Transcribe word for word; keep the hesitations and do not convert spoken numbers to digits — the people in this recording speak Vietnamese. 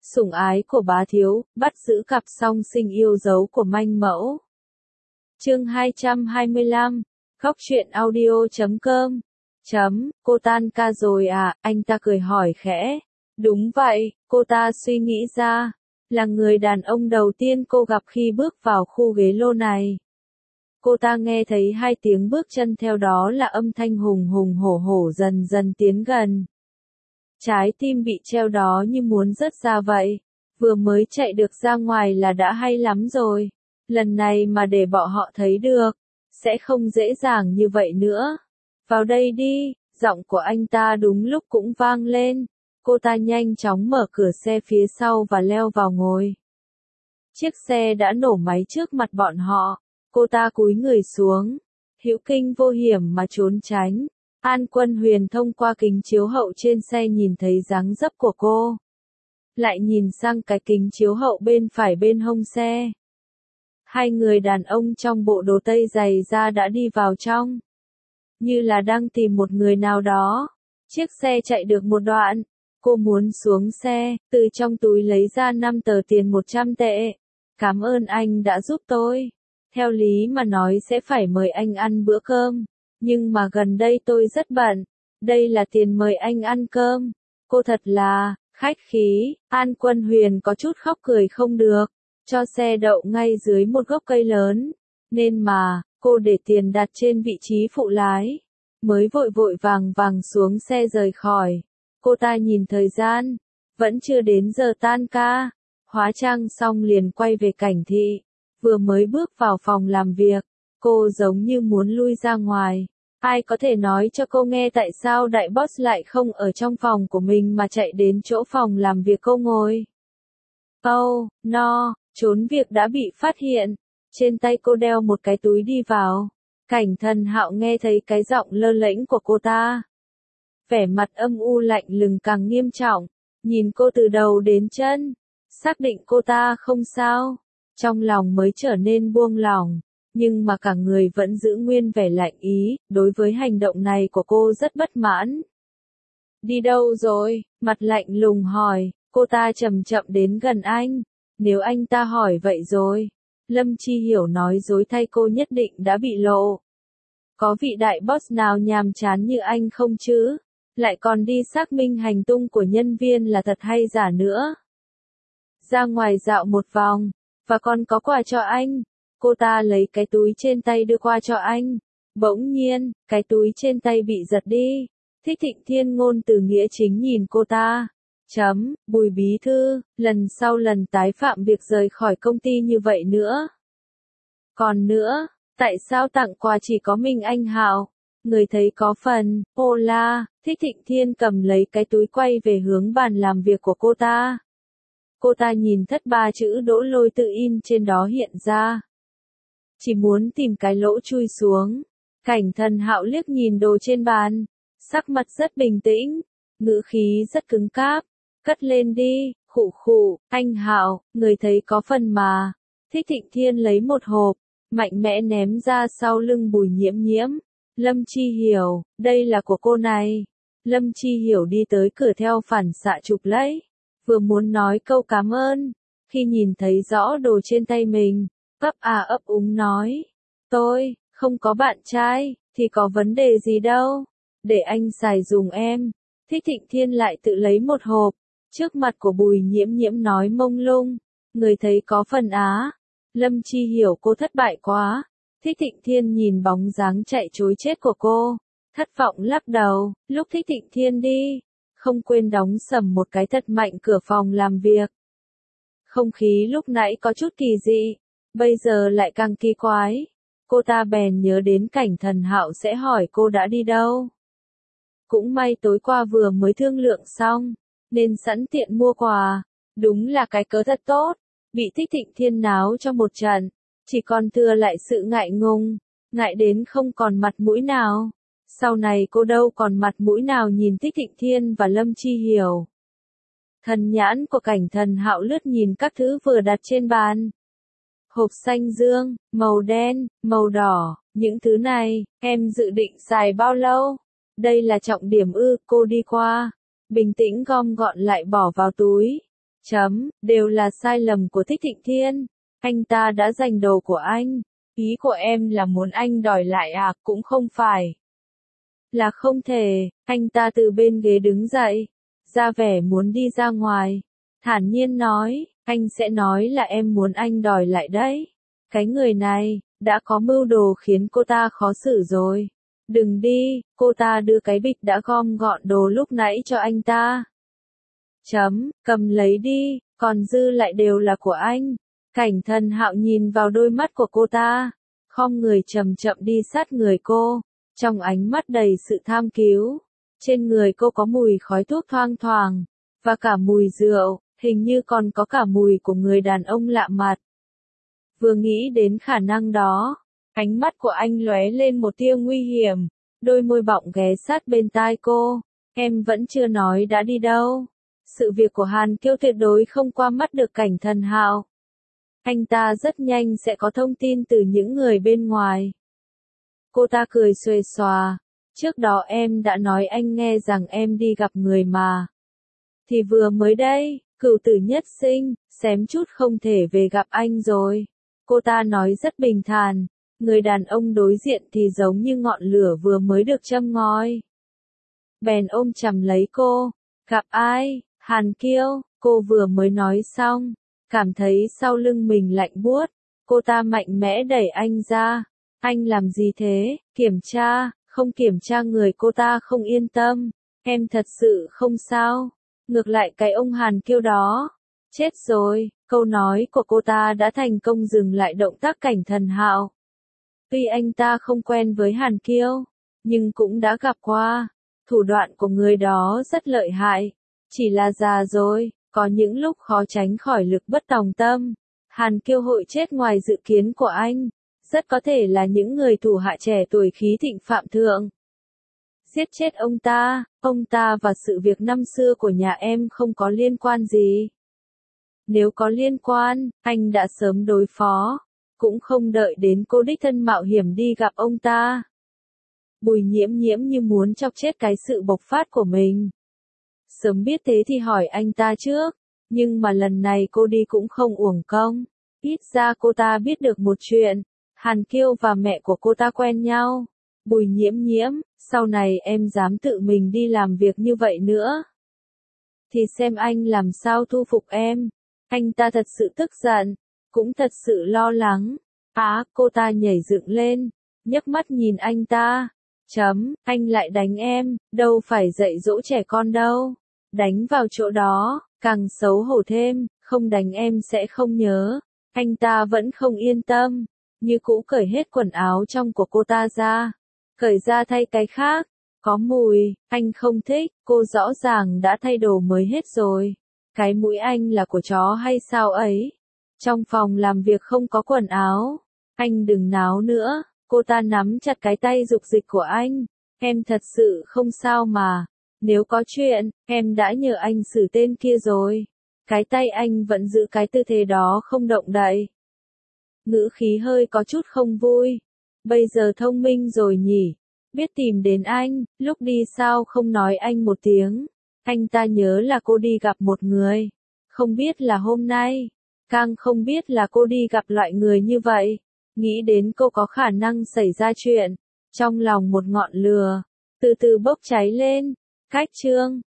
sủng ái của bá thiếu, bắt giữ cặp song sinh yêu dấu của manh mẫu. Chương hai trăm hai mươi lăm, Góc truyện audio chấm com. Chấm, cô tan ca rồi à, anh ta cười hỏi khẽ. Đúng vậy, cô ta suy nghĩ ra, là người đàn ông đầu tiên cô gặp khi bước vào khu ghế lô này. Cô ta nghe thấy hai tiếng bước chân, theo đó là âm thanh hùng hùng hổ hổ dần dần tiến gần. Trái tim bị treo đó như muốn rớt ra vậy, vừa mới chạy được ra ngoài là đã hay lắm rồi, lần này mà để bọn họ thấy được, sẽ không dễ dàng như vậy nữa. Vào đây đi, giọng của anh ta đúng lúc cũng vang lên, cô ta nhanh chóng mở cửa xe phía sau và leo vào ngồi. Chiếc xe đã nổ máy trước mặt bọn họ, cô ta cúi người xuống, hữu kinh vô hiểm mà trốn tránh. An Quân Huyền thông qua kính chiếu hậu trên xe nhìn thấy dáng dấp của cô. Lại nhìn sang cái kính chiếu hậu bên phải bên hông xe. Hai người đàn ông trong bộ đồ tây dày da đã đi vào trong. Như là đang tìm một người nào đó. Chiếc xe chạy được một đoạn. Cô muốn xuống xe, từ trong túi lấy ra năm tờ tiền một trăm tệ. Cảm ơn anh đã giúp tôi. Theo lý mà nói sẽ phải mời anh ăn bữa cơm. Nhưng mà gần đây tôi rất bận, đây là tiền mời anh ăn cơm. Cô thật là, khách khí, An Quân Huyền có chút khóc cười không được, cho xe đậu ngay dưới một gốc cây lớn, nên mà, cô để tiền đặt trên vị trí phụ lái, mới vội vội vàng vàng xuống xe rời khỏi. Cô ta nhìn thời gian, vẫn chưa đến giờ tan ca, hóa trang xong liền quay về cảnh thị, vừa mới bước vào phòng làm việc, cô giống như muốn lui ra ngoài. Ai có thể nói cho cô nghe tại sao đại boss lại không ở trong phòng của mình mà chạy đến chỗ phòng làm việc cô ngồi? Oh, no, trốn việc đã bị phát hiện. Trên tay cô đeo một cái túi đi vào. Cảnh Thần Hạo nghe thấy cái giọng lơ lễnh của cô ta. Vẻ mặt âm u lạnh lùng càng nghiêm trọng, nhìn cô từ đầu đến chân, xác định cô ta không sao, trong lòng mới trở nên buông lỏng. Nhưng mà cả người vẫn giữ nguyên vẻ lạnh ý, đối với hành động này của cô rất bất mãn. Đi đâu rồi? Mặt lạnh lùng hỏi, cô ta chậm chậm đến gần anh. Nếu anh ta hỏi vậy rồi, Lâm Chi Hiểu nói dối thay cô nhất định đã bị lộ. Có vị đại boss nào nhàm chán như anh không chứ? Lại còn đi xác minh hành tung của nhân viên là thật hay giả nữa. Ra ngoài dạo một vòng, và còn có quà cho anh. Cô ta lấy cái túi trên tay đưa qua cho anh. Bỗng nhiên, cái túi trên tay bị giật đi. Thích Thịnh Thiên ngôn từ nghĩa chính nhìn cô ta. Chấm, Bùi bí thư, lần sau lần tái phạm việc rời khỏi công ty như vậy nữa. Còn nữa, tại sao tặng quà chỉ có mình anh Hạo? Người thấy có phần, ô la, Thích Thịnh Thiên cầm lấy cái túi quay về hướng bàn làm việc của cô ta. Cô ta nhìn thất ba chữ Đỗ Lôi tự in trên đó hiện ra. Chỉ muốn tìm cái lỗ chui xuống. Cảnh Thần Hạo liếc nhìn đồ trên bàn, sắc mặt rất bình tĩnh, ngữ khí rất cứng cáp. Cất lên đi, khụ khụ, anh Hạo, người thấy có phần mà. Thích Thịnh Thiên lấy một hộp, mạnh mẽ ném ra sau lưng Bùi Nhiễm Nhiễm. Lâm Chi Hiểu, đây là của cô này. Lâm Chi Hiểu đi tới cửa theo phản xạ chụp lấy, vừa muốn nói câu cảm ơn, khi nhìn thấy rõ đồ trên tay mình. Ấp à ấp úng nói, tôi, không có bạn trai, thì có vấn đề gì đâu, để anh xài dùng em. Thích Thịnh Thiên lại tự lấy một hộp, trước mặt của Bùi Nhiễm Nhiễm nói mông lung, người thấy có phần á. Lâm Chi Hiểu cô thất bại quá. Thích Thịnh Thiên nhìn bóng dáng chạy trối chết của cô, thất vọng lắc đầu, lúc Thích Thịnh Thiên đi, không quên đóng sầm một cái thật mạnh cửa phòng làm việc. Không khí lúc nãy có chút kỳ dị. Bây giờ lại càng kỳ quái. Cô ta bèn nhớ đến Cảnh Thần Hạo sẽ hỏi cô đã đi đâu. Cũng may tối qua vừa mới thương lượng xong, nên sẵn tiện mua quà. Đúng là cái cớ thật tốt. Bị Thích Thịnh Thiên náo cho một trận, chỉ còn thừa lại sự ngại ngùng, ngại đến không còn mặt mũi nào. Sau này cô đâu còn mặt mũi nào nhìn Thích Thịnh Thiên và Lâm Chi Hiểu. Thần nhãn của Cảnh Thần Hạo lướt nhìn các thứ vừa đặt trên bàn. Hộp xanh dương, màu đen, màu đỏ, những thứ này, em dự định xài bao lâu? Đây là trọng điểm ư, cô đi qua, bình tĩnh gom gọn lại bỏ vào túi. Chấm, đều là sai lầm của Thích Thịnh Thiên. Anh ta đã giành đồ của anh. Ý của em là muốn anh đòi lại à? Cũng không phải. Là không thể. Anh ta từ bên ghế đứng dậy, ra vẻ muốn đi ra ngoài. Thản nhiên nói, anh sẽ nói là em muốn anh đòi lại đấy. Cái người này, đã có mưu đồ khiến cô ta khó xử rồi. Đừng đi, cô ta đưa cái bịch đã gom gọn đồ lúc nãy cho anh ta. Chấm, cầm lấy đi, còn dư lại đều là của anh. Cảnh Thần Hạo nhìn vào đôi mắt của cô ta, khom người chậm chậm đi sát người cô, trong ánh mắt đầy sự tham cứu. Trên người cô có mùi khói thuốc thoang thoảng, và cả mùi rượu, hình như còn có cả mùi của người đàn ông lạ mặt. Vừa nghĩ đến khả năng đó, ánh mắt của anh lóe lên một tia nguy hiểm, đôi môi bọng ghé sát bên tai cô. Em vẫn chưa nói đã đi đâu. Sự việc của Hàn Kiêu tuyệt đối không qua mắt được Cảnh Thần Hạo. Anh ta rất nhanh sẽ có thông tin từ những người bên ngoài. Cô ta cười xuề xòa. Trước đó em đã nói anh nghe rằng em đi gặp người mà. Thì vừa mới đây, Cửu Tử Nhất Sinh, xém chút không thể về gặp anh rồi. Cô ta nói rất bình thản. Người đàn ông đối diện thì giống như ngọn lửa vừa mới được châm ngòi. Bèn ôm chầm lấy cô. Gặp ai? Hàn Kiêu. Cô vừa mới nói xong, cảm thấy sau lưng mình lạnh buốt. Cô ta mạnh mẽ đẩy anh ra. Anh làm gì thế? Kiểm tra. Không kiểm tra người cô ta không yên tâm. Em thật sự không sao. Ngược lại cái ông Hàn Kiêu đó. Chết rồi. Câu nói của cô ta đã thành công dừng lại động tác Cảnh Thần Hạo. Tuy anh ta không quen với Hàn Kiêu, nhưng cũng đã gặp qua. Thủ đoạn của người đó rất lợi hại. Chỉ là già rồi, có những lúc khó tránh khỏi lực bất tòng tâm. Hàn Kiêu hội chết ngoài dự kiến của anh. Rất có thể là những người thủ hạ trẻ tuổi khí thịnh phạm thượng. Giết chết ông ta, ông ta và sự việc năm xưa của nhà em không có liên quan gì. Nếu có liên quan, anh đã sớm đối phó. Cũng không đợi đến cô đích thân mạo hiểm đi gặp ông ta. Bùi Nhiễm Nhiễm như muốn chọc chết cái sự bộc phát của mình. Sớm biết thế thì hỏi anh ta trước. Nhưng mà lần này cô đi cũng không uổng công. Ít ra cô ta biết được một chuyện. Hàn Kiêu và mẹ của cô ta quen nhau. Bùi Nhiễm Nhiễm, sau này em dám tự mình đi làm việc như vậy nữa. Thì xem anh làm sao thu phục em. Anh ta thật sự tức giận. Cũng thật sự lo lắng. Á, cô ta nhảy dựng lên. Nhấc mắt nhìn anh ta. Chấm, anh lại đánh em. Đâu phải dạy dỗ trẻ con đâu. Đánh vào chỗ đó, càng xấu hổ thêm. Không đánh em sẽ không nhớ. Anh ta vẫn không yên tâm. Như cũ cởi hết quần áo trong của cô ta ra. Cởi ra thay cái khác. Có mùi, anh không thích. Cô rõ ràng đã thay đồ mới hết rồi. Cái mũi anh là của chó hay sao ấy? Trong phòng làm việc không có quần áo. Anh đừng náo nữa. Cô ta nắm chặt cái tay dục dịch của anh. Em thật sự không sao mà. Nếu có chuyện, em đã nhờ anh xử tên kia rồi. Cái tay anh vẫn giữ cái tư thế đó không động đậy. Ngữ khí hơi có chút không vui. Bây giờ thông minh rồi nhỉ. Biết tìm đến anh, lúc đi sao không nói anh một tiếng. Anh ta nhớ là cô đi gặp một người. Không biết là hôm nay. Càng không biết là cô đi gặp loại người như vậy. Nghĩ đến cô có khả năng xảy ra chuyện. Trong lòng một ngọn lửa. Từ từ bốc cháy lên. Cách chương.